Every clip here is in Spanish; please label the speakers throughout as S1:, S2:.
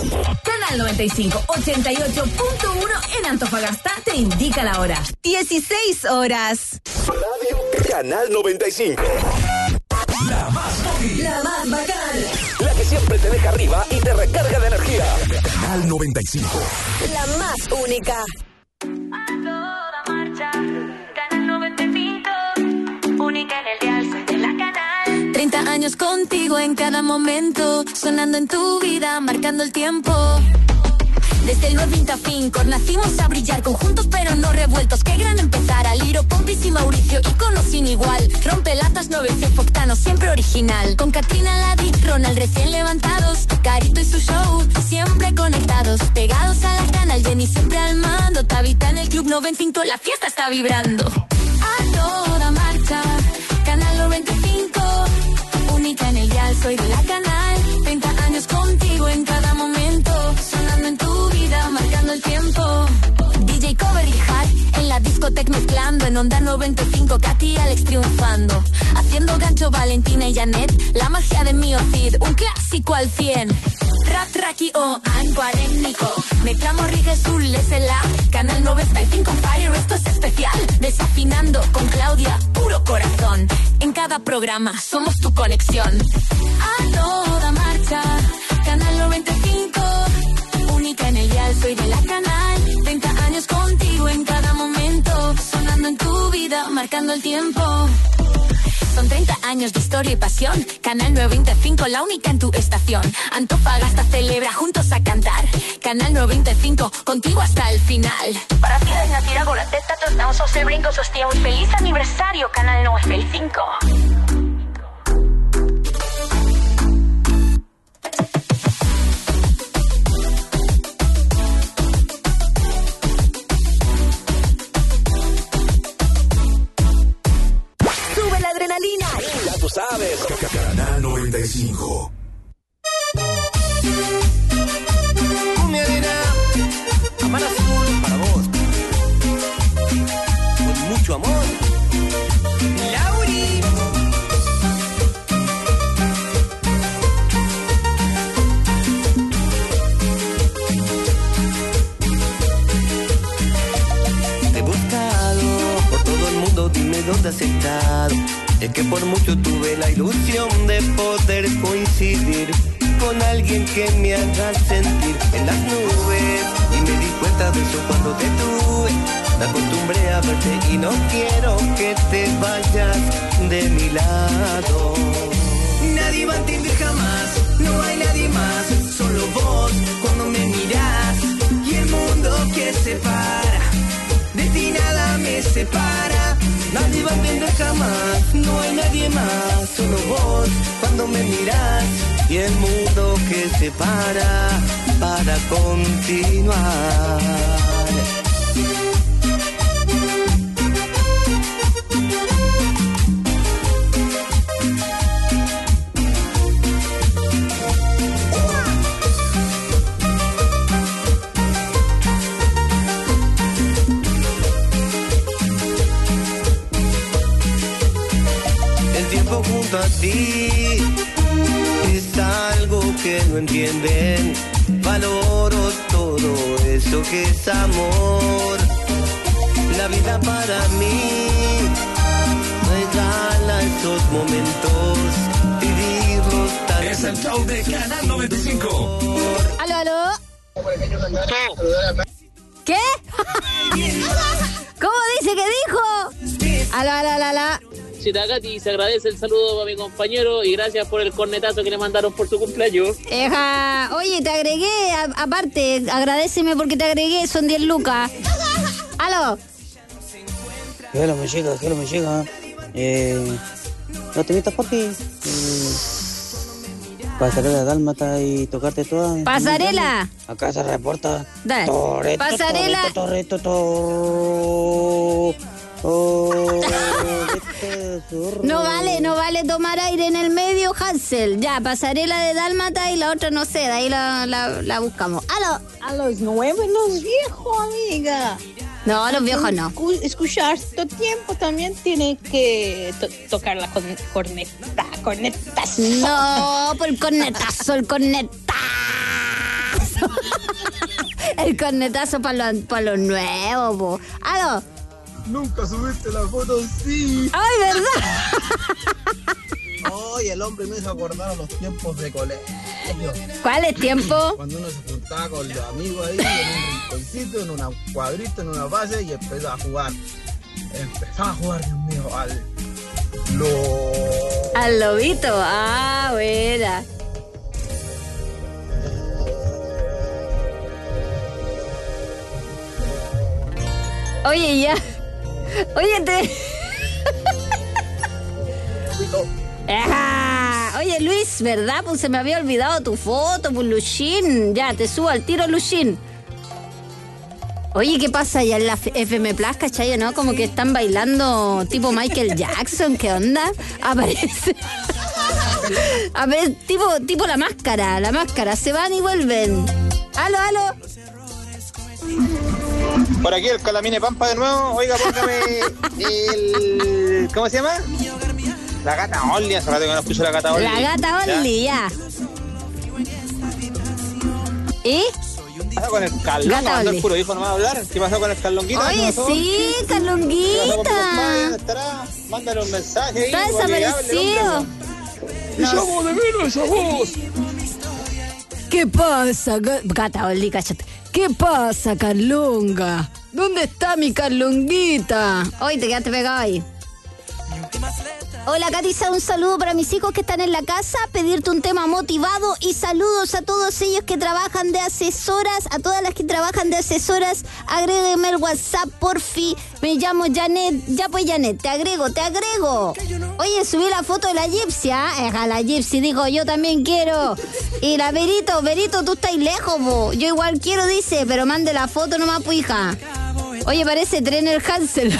S1: Canal 95, 88.1 en Antofagasta te indica la hora. 16 horas.
S2: Radio Canal 95. La más móvil.
S1: La más bacán.
S2: La que siempre te deja arriba y te recarga de energía. Canal 95.
S1: La más única.
S3: A toda marcha. Canal 95. Única en el dial, soy de la Canal.
S4: 30 años contigo en cada momento, sonando en tu vida, marcando el tiempo. Desde el 90 a Fincor nacimos a brillar, conjuntos pero no revueltos. Qué gran empezar, Aliro, Pompis y Mauricio, íconos sin igual. Rompelatas 900 octanos, siempre original. Con Katrina, Ladi, Ronald recién levantados. Carito y su show, siempre conectados. Pegados a la Canal, Jenny siempre al mando. Tabita en el Club 95, la fiesta está vibrando. A toda marcha, Canal 95. Única en el dial, soy de la Canal. 30 años contigo en cada momento, sonando en tu vida, marcando el tiempo. DJ Cover y Hart en la discoteca mezclando. En Onda 95, Katy y Alex triunfando. Haciendo gancho Valentina y Janet. La magia de Mio Cid, un clásico al 100. Rap, Raki o Ancuarénico. Me clamo Jesús, Lesela. Canal 95 Fire, esto es especial. Desafinando con Claudia, puro corazón. En cada programa somos tu conexión. A toda marcha, Canal 95. Única en el dial, soy de la Canal. 30 años contigo en cada momento, sonando en tu vida, marcando el tiempo. Son 30 años de historia y pasión. Canal 95, la única en tu estación. Antofagasta celebra juntos a cantar. Canal 95, contigo hasta el final.
S3: Para ti es Natira con la testa, todos damos el brinco, sostiamos. Feliz aniversario, Canal 95.
S2: Ya tú sabes. Canal 95.
S5: Mi arena, Amar Azul para vos. Con mucho amor. Lauri. Te he buscado por todo el mundo, dime dónde has estado. Es que por mucho tuve la ilusión de poder coincidir con alguien que me haga sentir en las nubes. Y me di cuenta de eso cuando te tuve. Me acostumbré a verte y no quiero que te vayas de mi lado. Nadie va a entender jamás, no hay nadie más, solo vos cuando me mirás. Y el mundo que separa, de ti nada me separa. Nadie va a entender jamás, no hay nadie más, solo vos cuando me mirás. Y el mundo que separa para continuar. Junto a ti es algo que no entienden. Valoro todo eso que es amor. La vida para mí regala esos momentos, vivirlos tan.
S2: Es el show de Canal 95.
S4: Aló, aló. ¿Qué? ¿Cómo dice que dijo? Aló, aló, aló, aló.
S6: Katy, se agradece el saludo a mi compañero y gracias por el cornetazo que le mandaron por su cumpleaños.
S4: Oye, te agregué, aparte, agradeceme porque te agregué, son 10 lucas. Aló.
S7: Hello, me llega. ¿No te metas, papi? Pasarela dálmata y tocarte toda.
S4: ¿Pasarela?
S7: Acá se reporta.
S4: Dale. Pasarela. No vale tomar aire en el medio, Hansel. Ya, pasarela de dálmata y la otra no sé, de ahí la buscamos. ¡Aló!
S8: A los nuevos, los viejos, amiga.
S4: No, los viejos no.
S8: Escuchar todo tiempo también tiene que tocar la cornetazo.
S4: No, por el cornetazo.
S9: El cornetazo para los nuevos, po. ¡Aló!
S10: Nunca subiste la foto, sí.
S9: ¡Ay, verdad!
S10: Ay, el hombre me hizo acordar a los tiempos de colegio.
S9: ¿Cuál es tiempo?
S10: Cuando uno se juntaba con los amigos ahí en un rinconcito, en una cuadrito, en una base y empezaba a jugar. Dios mío,
S9: al lobito. Ah, buena. Oye, ya. Oye, Oye, Luis, ¿verdad? Pues se me había olvidado tu foto, pues, Luchín. Ya, te subo al tiro, Luchín. Oye, ¿qué pasa allá en la FM Plus, cachai, no? Como que están bailando tipo Michael Jackson, ¿qué onda? Aparece tipo la máscara, se van y vuelven. ¡Aló!
S11: Por aquí el Calamine Pampa de nuevo. Oiga, póngame el... ¿Cómo se llama? La Gata Only. Hace rato que no escucho la Gata Only.
S9: La Gata Only, ya. ¿Y?
S11: ¿Qué pasó con el Carlón? ¿No el puro hijo no va a hablar? ¿Qué pasó con el Carlonguita?
S9: Oye, sí, Carlonguita.
S11: ¿Estará? Mándale un mensaje ahí.
S9: Está desaparecido.
S10: ¡Echamos de menos esa voz!
S9: ¿Qué pasa, Gata Only, cállate? ¿Qué pasa, Carlonga? ¿Dónde está mi Carlonguita? Hoy te quedaste pegado ahí. Hola, Catisa, un saludo para mis hijos que están en la casa, pedirte un tema motivado y saludos a todos ellos que trabajan de asesoras, a todas las que trabajan de asesoras, agrégueme el WhatsApp, porfi, me llamo Janet, ya pues Janet, te agrego. Oye, subí la foto de la Gypsy, la Gypsy dijo, yo también quiero, y la Verito, tú estás lejos, po. Yo igual quiero, dice, pero mande la foto nomás, pues, hija. Oye, parece Trainer Hansel.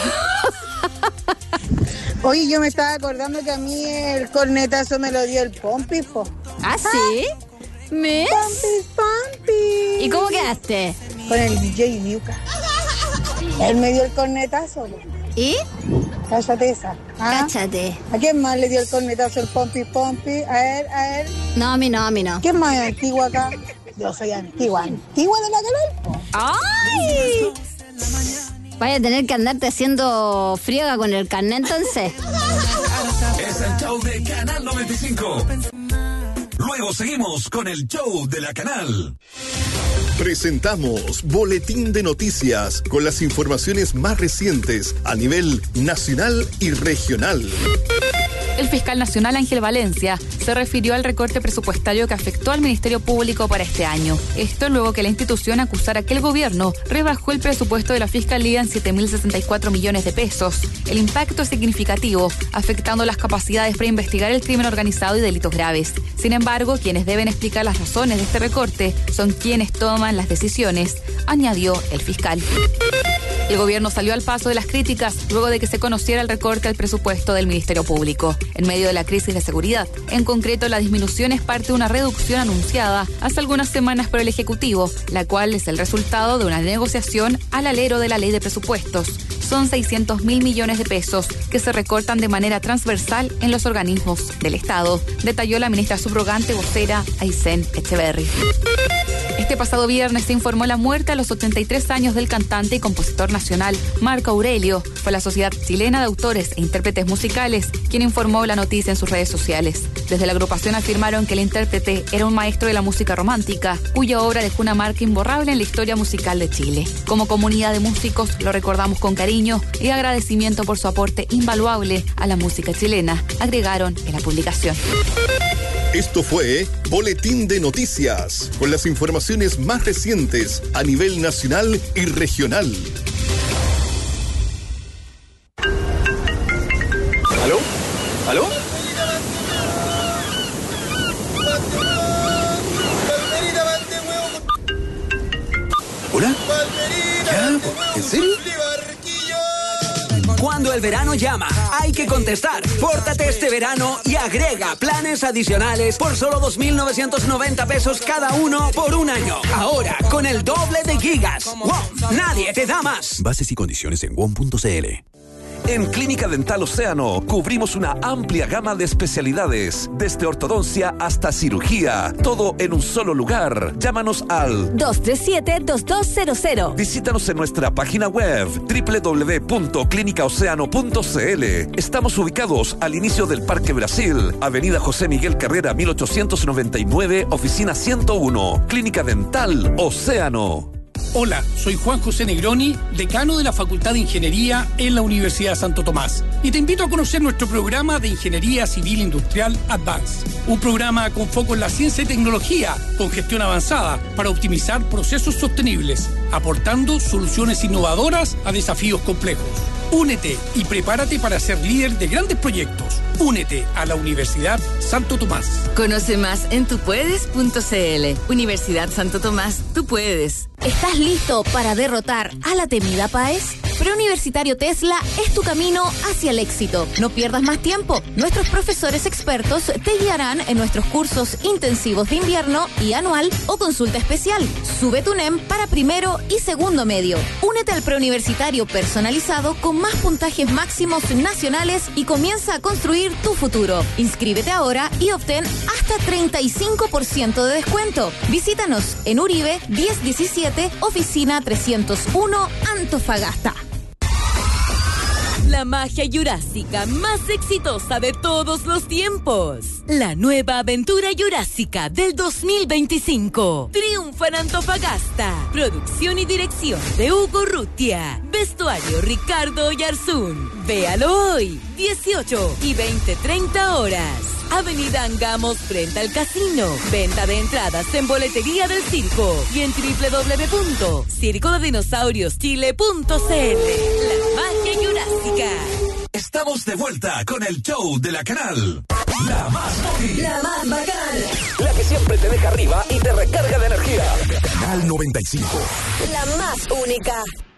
S12: Oye, yo me estaba acordando que a mí el cornetazo me lo dio el Pompi, po.
S9: ¿Ah, sí? ¿Mes?
S12: Pompi.
S9: ¿Y cómo quedaste?
S12: Con el DJ Niuca. Él me dio el cornetazo, po.
S9: ¿Y?
S12: Cállate esa.
S9: Cállate.
S12: ¿A quién más le dio el cornetazo el Pompi? A él.
S9: No, a mí no.
S12: ¿Quién más es antiguo acá? Yo soy antigua de la canal, po.
S9: ¡Ay! Vaya a tener que andarte haciendo friega con el carnet, entonces.
S2: Es el show de Canal 95. Luego seguimos con el show de la Canal. Presentamos Boletín de Noticias con las informaciones más recientes a nivel nacional y regional.
S13: El fiscal nacional Ángel Valencia se refirió al recorte presupuestario que afectó al Ministerio Público para este año. Esto luego que la institución acusara que el gobierno rebajó el presupuesto de la Fiscalía en 7.064 millones de pesos. El impacto es significativo, afectando las capacidades para investigar el crimen organizado y delitos graves. Sin embargo, quienes deben explicar las razones de este recorte son quienes toman las decisiones, añadió el fiscal. El gobierno salió al paso de las críticas luego de que se conociera el recorte al presupuesto del Ministerio Público, en medio de la crisis de seguridad. En concreto, la disminución es parte de una reducción anunciada hace algunas semanas por el Ejecutivo, la cual es el resultado de una negociación al alero de la ley de presupuestos. Son 600.000 millones de pesos que se recortan de manera transversal en los organismos del Estado, detalló la ministra subrogante vocera Aysén Echeverry. Este pasado viernes se informó la muerte a los 83 años del cantante y compositor nacional Marco Aurelio. Fue la Sociedad Chilena de Autores e Intérpretes Musicales quien informó la noticia en sus redes sociales. Desde la agrupación afirmaron que el intérprete era un maestro de la música romántica, cuya obra dejó una marca imborrable en la historia musical de Chile. Como comunidad de músicos lo recordamos con cariño y agradecimiento por su aporte invaluable a la música chilena, agregaron en la publicación.
S2: Esto fue Boletín de Noticias, con las informaciones más recientes a nivel nacional y regional.
S11: ¿Aló? ¿Aló?
S2: ¿Hola? ¿Ya? ¿En serio?
S14: Cuando el verano llama, hay que contestar. Pórtate este verano y agrega planes adicionales por solo 2.990 pesos cada uno por un año. Ahora, con el doble de gigas. ¡Wow! Nadie te da más.
S15: Bases y condiciones en WOM.cl.
S2: En Clínica Dental Océano cubrimos una amplia gama de especialidades, desde ortodoncia hasta cirugía, todo en un solo lugar. Llámanos al
S1: 237-2200.
S2: Visítanos en nuestra página web www.clinicaoceano.cl. Estamos ubicados al inicio del Parque Brasil, Avenida José Miguel Carrera 1899, oficina 101, Clínica Dental Océano.
S15: Hola, soy Juan José Negroni, decano de la Facultad de Ingeniería en la Universidad de Santo Tomás. Y te invito a conocer nuestro programa de Ingeniería Civil Industrial Advance. Un programa con foco en la ciencia y tecnología, con gestión avanzada, para optimizar procesos sostenibles, aportando soluciones innovadoras a desafíos complejos. Únete y prepárate para ser líder de grandes proyectos. Únete a la Universidad Santo Tomás.
S16: Conoce más en tupuedes.cl. Universidad Santo Tomás, tú puedes.
S4: ¿Estás listo para derrotar a la temida PAES? Preuniversitario Tesla es tu camino hacia el éxito. No pierdas más tiempo. Nuestros profesores expertos te guiarán en nuestros cursos intensivos de invierno y anual o consulta especial. Sube tu NEM para primero y segundo medio. Únete al preuniversitario personalizado con más puntajes máximos nacionales y comienza a construir tu futuro. Inscríbete ahora y obtén hasta 35% de descuento. Visítanos en Uribe 1017, oficina 301, Antofagasta.
S17: La magia jurásica más exitosa de todos los tiempos. La nueva aventura jurásica del 2025. Triunfa en Antofagasta. Producción y dirección de Hugo Rutia. Vestuario Ricardo Yarzún. Véalo hoy, 18 y 20:30 horas. Avenida Angamos frente al casino. Venta de entradas en Boletería del Circo y en www.circodedinosaurioschile.cl. La magia jurásica.
S2: Estamos de vuelta con el show de la Canal. La más móvil.
S1: La más bacán.
S14: La que siempre te deja arriba y te recarga de energía.
S2: Canal 95.
S1: La más única.